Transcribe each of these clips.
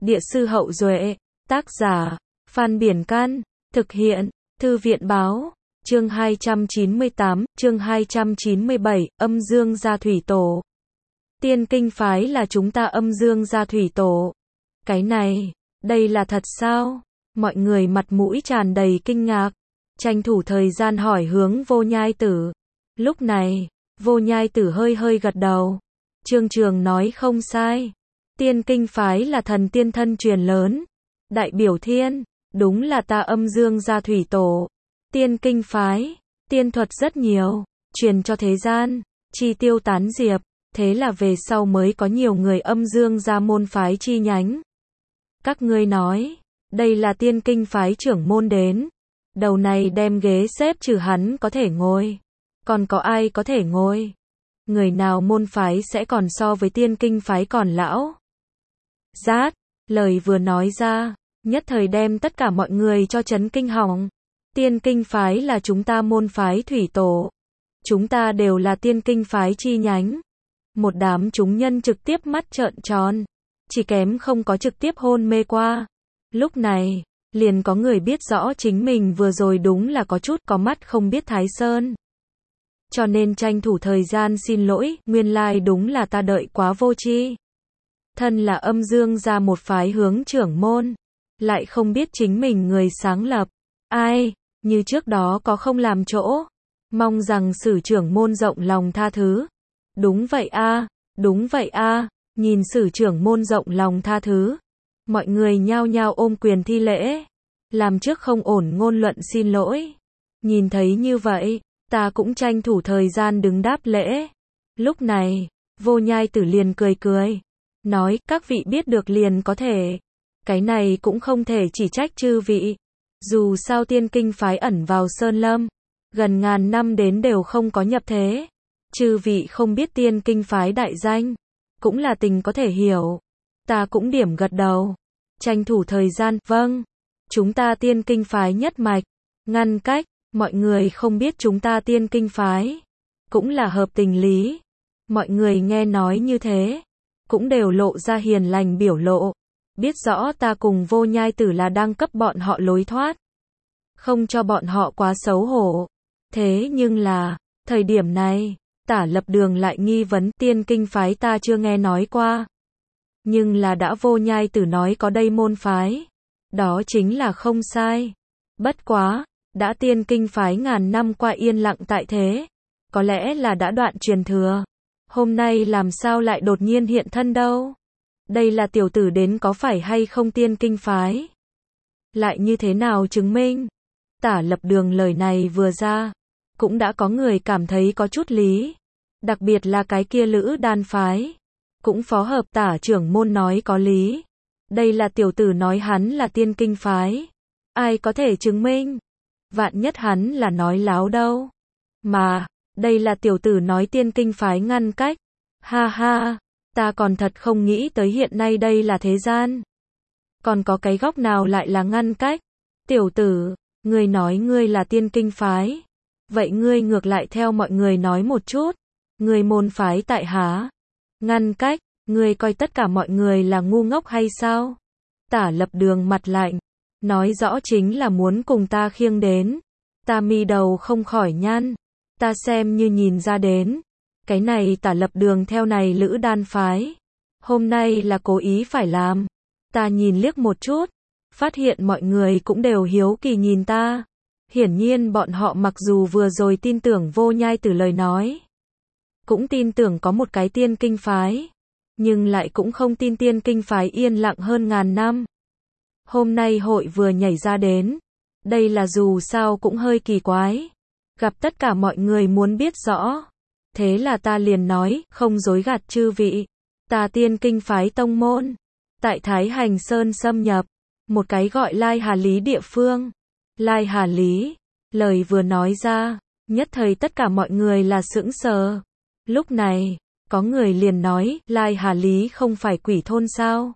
Địa sư Hậu Duệ, tác giả, Phan Biển Can, thực hiện, Thư viện Báo, chương 298, chương 297, âm dương gia thủy tổ. Tiên kinh phái là chúng ta âm dương gia thủy tổ. Cái này, đây là thật sao? Mọi người mặt mũi tràn đầy kinh ngạc, tranh thủ thời gian hỏi hướng Vô Nhai Tử. Lúc này, Vô Nhai Tử hơi hơi gật đầu. Trương Trường nói không sai. Tiên kinh phái là thần tiên thân truyền lớn. Đại biểu thiên, đúng là ta âm dương gia thủy tổ. Tiên kinh phái, tiên thuật rất nhiều, truyền cho thế gian, chi tiêu tán diệp. Thế là về sau mới có nhiều người âm dương gia môn phái chi nhánh. Các ngươi nói, đây là tiên kinh phái trưởng môn đến. Đầu này đem ghế xếp trừ hắn có thể ngồi. Còn có ai có thể ngồi? Người nào môn phái sẽ còn so với tiên kinh phái còn lão? Rát, lời vừa nói ra, nhất thời đem tất cả mọi người cho chấn kinh hỏng. Tiên kinh phái là chúng ta môn phái thủy tổ. Chúng ta đều là tiên kinh phái chi nhánh. Một đám chúng nhân trực tiếp mắt trợn tròn. Chỉ kém không có trực tiếp hôn mê qua. Lúc này, liền có người biết rõ chính mình vừa rồi đúng là có chút có mắt không biết Thái Sơn. Cho nên tranh thủ thời gian xin lỗi, nguyên lai đúng là ta đợi quá vô tri. Thân là âm dương gia một phái hướng trưởng môn, lại không biết chính mình người sáng lập. Ai, như trước đó có không làm chỗ. Mong rằng sử trưởng môn rộng lòng tha thứ. Đúng vậy a, đúng vậy a, nhìn sử trưởng môn rộng lòng tha thứ. Mọi người nhao nhao ôm quyền thi lễ. Làm trước không ổn ngôn luận xin lỗi. Nhìn thấy như vậy, ta cũng tranh thủ thời gian đứng đáp lễ. Lúc này, Vô Nhai Tử liền cười cười. Nói, các vị biết được liền có thể. Cái này cũng không thể chỉ trách chư vị. Dù sao tiên kinh phái ẩn vào Sơn Lâm. Gần ngàn năm đến đều không có nhập thế. Chư vị không biết tiên kinh phái đại danh. Cũng là tình có thể hiểu. Ta cũng điểm gật đầu. Tranh thủ thời gian, vâng. Chúng ta tiên kinh phái nhất mạch. Ngăn cách, mọi người không biết chúng ta tiên kinh phái. Cũng là hợp tình lý. Mọi người nghe nói như thế. Cũng đều lộ ra hiền lành biểu lộ. Biết rõ ta cùng Vô Nhai Tử là đang cấp bọn họ lối thoát. Không cho bọn họ quá xấu hổ. Thế nhưng là, thời điểm này, Tả Lập Đường lại nghi vấn tiên kinh phái ta chưa nghe nói qua. Nhưng là đã Vô Nhai Tử nói có đây môn phái. Đó chính là không sai. Bất quá, đã tiên kinh phái ngàn năm qua yên lặng tại thế. Có lẽ là đã đoạn truyền thừa. Hôm nay làm sao lại đột nhiên hiện thân đâu? Đây là tiểu tử đến có phải hay không tiên kinh phái? Lại như thế nào chứng minh? Tả Lập Đường lời này vừa ra, cũng đã có người cảm thấy có chút lý. Đặc biệt là cái kia Lữ Đan phái. Cũng phó hợp tả trưởng môn nói có lý. Đây là tiểu tử nói hắn là tiên kinh phái. Ai có thể chứng minh? Vạn nhất hắn là nói láo đâu. Mà, đây là tiểu tử nói tiên kinh phái ngăn cách. Ha ha, ta còn thật không nghĩ tới hiện nay đây là thế gian. Còn có cái góc nào lại là ngăn cách? Tiểu tử, ngươi nói ngươi là tiên kinh phái. Vậy ngươi ngược lại theo mọi người nói một chút. Ngươi môn phái tại há? Ngăn cách, ngươi coi tất cả mọi người là ngu ngốc hay sao? Tả Lập Đường mặt lạnh, nói rõ chính là muốn cùng ta khiêng đến. Ta mi đầu không khỏi nhăn. Ta xem như nhìn ra đến. Cái này Tả Lập Đường theo này Lữ Đan phái. Hôm nay là cố ý phải làm. Ta nhìn liếc một chút. Phát hiện mọi người cũng đều hiếu kỳ nhìn ta. Hiển nhiên bọn họ mặc dù vừa rồi tin tưởng Vô Nhai Tử lời nói. Cũng tin tưởng có một cái tiên kinh phái. Nhưng lại cũng không tin tiên kinh phái yên lặng hơn ngàn năm. Hôm nay hội vừa nhảy ra đến. Đây là dù sao cũng hơi kỳ quái. Gặp tất cả mọi người muốn biết rõ. Thế là ta liền nói, không dối gạt chư vị. Ta tiên kinh phái tông môn. Tại Thái Hành Sơn xâm nhập. Một cái gọi Lai Hà Lý địa phương. Lai Hà Lý. Lời vừa nói ra. Nhất thời tất cả mọi người là sững sờ. Lúc này, có người liền nói, Lai Hà Lý không phải quỷ thôn sao?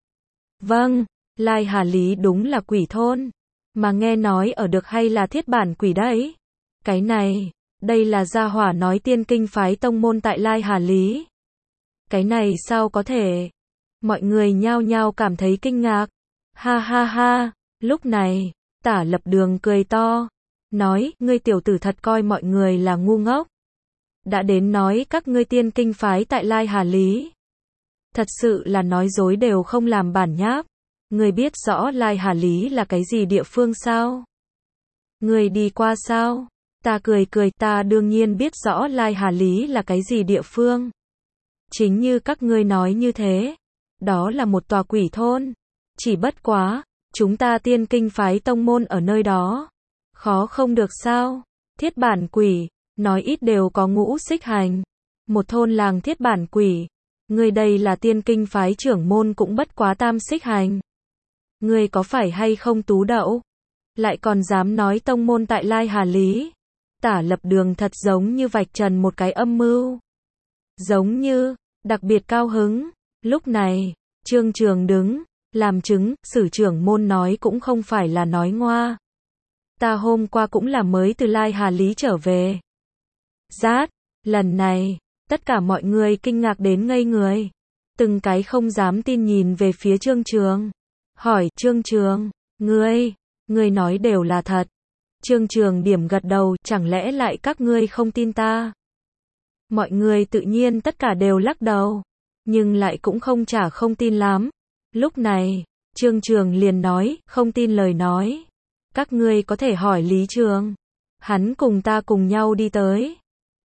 Vâng, Lai Hà Lý đúng là quỷ thôn. Mà nghe nói ở được hay là thiết bản quỷ đấy? Cái này, đây là gia hỏa nói tiên kinh phái tông môn tại Lai Hà Lý. Cái này sao có thể? Mọi người nhao nhao cảm thấy kinh ngạc. Ha ha ha, lúc này, Tả Lập Đường cười to, nói, ngươi tiểu tử thật coi mọi người là ngu ngốc. Đã đến nói các ngươi tiên kinh phái tại Lai Hà Lý. Thật sự là nói dối đều không làm bản nháp. Ngươi biết rõ Lai Hà Lý là cái gì địa phương sao? Ngươi đi qua sao? Ta cười cười, ta đương nhiên biết rõ Lai Hà Lý là cái gì địa phương. Chính như các ngươi nói như thế. Đó là một tòa quỷ thôn. Chỉ bất quá, chúng ta tiên kinh phái tông môn ở nơi đó. Khó không được sao? Thiết bản quỷ, nói ít đều có ngũ xích hành. Một thôn làng thiết bản quỷ. Ngươi đây là tiên kinh phái trưởng môn cũng bất quá tam xích hành. Ngươi có phải hay không tú đậu? Lại còn dám nói tông môn tại Lai Hà Lý. Tả Lập Đường thật giống như vạch trần một cái âm mưu. Giống như, đặc biệt cao hứng. Lúc này, Trương Trường đứng, làm chứng, Sử trưởng môn nói cũng không phải là nói ngoa. Ta hôm qua cũng là mới từ Lai Hà Lý trở về. Rát, lần này, tất cả mọi người kinh ngạc đến ngây người. Từng cái không dám tin nhìn về phía Trương Trường. Hỏi, Trương Trường, ngươi nói đều là thật. Trương Trường điểm gật đầu, chẳng lẽ lại các ngươi không tin ta? Mọi người tự nhiên tất cả đều lắc đầu. Nhưng lại cũng không tin lắm. Lúc này, Trương Trường liền nói, không tin lời nói. Các ngươi có thể hỏi Lý Trường. Hắn cùng ta cùng nhau đi tới.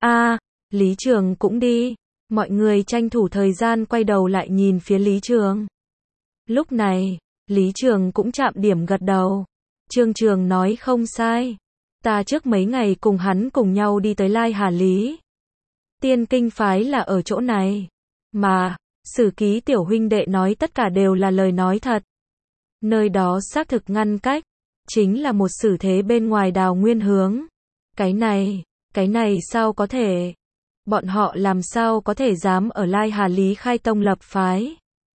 Lý Trường cũng đi. Mọi người tranh thủ thời gian quay đầu lại nhìn phía Lý Trường. Lúc này, Lý Trường cũng chạm điểm gật đầu. Trương Trường nói không sai. Ta trước mấy ngày cùng hắn cùng nhau đi tới Lai Hà Lý. Tiên kinh phái là ở chỗ này. Mà, Sử Ký tiểu huynh đệ nói tất cả đều là lời nói thật. Nơi đó xác thực ngăn cách. Chính là một sử thế bên ngoài Đào Nguyên hướng. Cái này sao có thể? Bọn họ làm sao có thể dám ở Lai Hà Lý khai tông lập phái?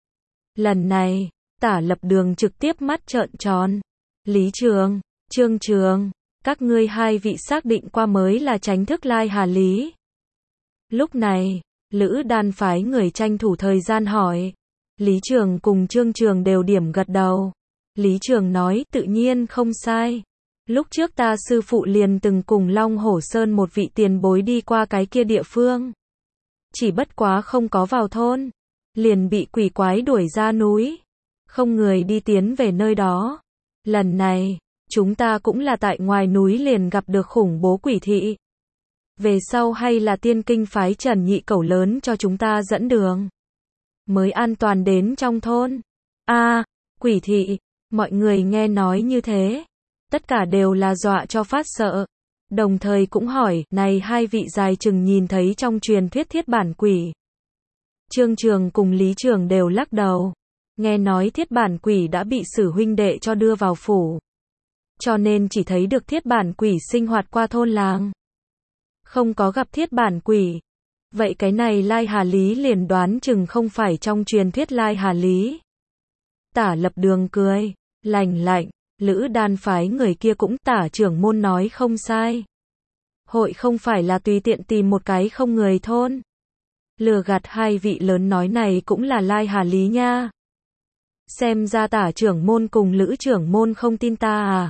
Lần này, Tả Lập Đường trực tiếp mắt trợn tròn. Lý Trường, Trương Trường, các ngươi hai vị xác định qua mới là tránh thức Lai Hà Lý. Lúc này, Lữ Đan phái người tranh thủ thời gian hỏi. Lý Trường cùng Trương Trường đều điểm gật đầu. Lý Trường nói tự nhiên không sai. Lúc trước ta sư phụ liền từng cùng Long Hổ Sơn một vị tiền bối đi qua cái kia địa phương. Chỉ bất quá không có vào thôn. Liền bị quỷ quái đuổi ra núi. Không người đi tiến về nơi đó. Lần này, chúng ta cũng là tại ngoài núi liền gặp được khủng bố quỷ thị. Về sau hay là tiên kinh phái Trần Nhị Cẩu lớn cho chúng ta dẫn đường. Mới an toàn đến trong thôn. Quỷ thị, mọi người nghe nói như thế. Tất cả đều là dọa cho phát sợ. Đồng thời cũng hỏi, này hai vị dài chừng nhìn thấy trong truyền thuyết thiết bản quỷ. Trương Trường cùng Lý Trường đều lắc đầu. Nghe nói thiết bản quỷ đã bị Sử huynh đệ cho đưa vào phủ. Cho nên chỉ thấy được thiết bản quỷ sinh hoạt qua thôn làng. Không có gặp thiết bản quỷ. Vậy cái này Lai Hà Lý liền đoán chừng không phải trong truyền thuyết Lai Hà Lý. Tả Lập Đường cười, lành lạnh, Lữ Đan phái người kia cũng Tả trưởng môn nói không sai. Hội không phải là tùy tiện tìm một cái không người thôn. Lừa gạt hai vị lớn nói này cũng là Lai Hà Lý nha. Xem ra Tả trưởng môn cùng Lữ trưởng môn không tin ta à.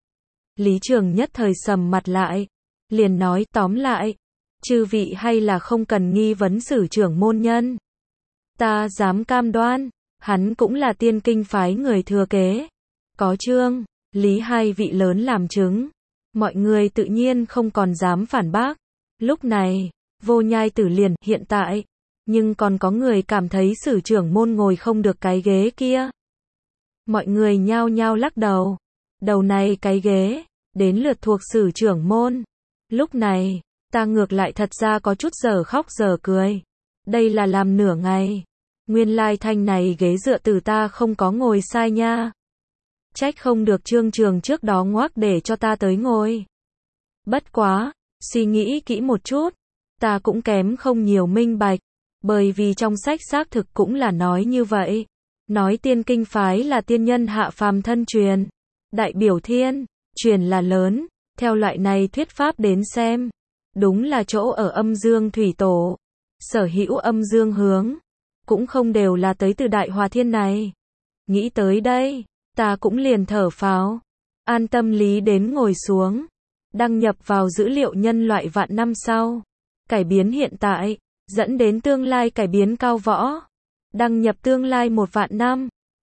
Lý Trường nhất thời sầm mặt lại. Liền nói tóm lại. Chư vị hay là không cần nghi vấn Sử trưởng môn nhân. Ta dám cam đoan. Hắn cũng là tiên kinh phái người thừa kế. Có Trương, Lý hai vị lớn làm chứng. Mọi người tự nhiên không còn dám phản bác. Lúc này, Vô Nhai Tử liền hiện tại. Nhưng còn có người cảm thấy Sử trưởng môn ngồi không được cái ghế kia. Mọi người nhao nhao lắc đầu. Đầu này cái ghế, đến lượt thuộc Sử trưởng môn. Lúc này, ta ngược lại thật ra có chút giờ khóc giờ cười. Đây là làm nửa ngày. Nguyên lai thanh này ghế dựa từ ta không có ngồi sai nha. Trách không được Trương Trường trước đó ngoác để cho ta tới ngồi. Bất quá, suy nghĩ kỹ một chút. Ta cũng kém không nhiều minh bạch. Bởi vì trong sách xác thực cũng là nói như vậy. Nói tiên kinh phái là tiên nhân hạ phàm thân truyền. Đại biểu thiên, truyền là lớn. Theo loại này thuyết pháp đến xem. Đúng là chỗ ở âm dương thủy tổ. Sở hữu âm dương hướng. cũng không đều là tới từ Đại Hòa Thiên này. Nghĩ tới đây, ta cũng liền thở phào, an tâm lý đến ngồi xuống, đăng nhập vào dữ liệu nhân loại vạn năm sau, cải biến hiện tại, dẫn đến tương lai cải biến cao võ, đăng nhập tương lai 1 vạn năm,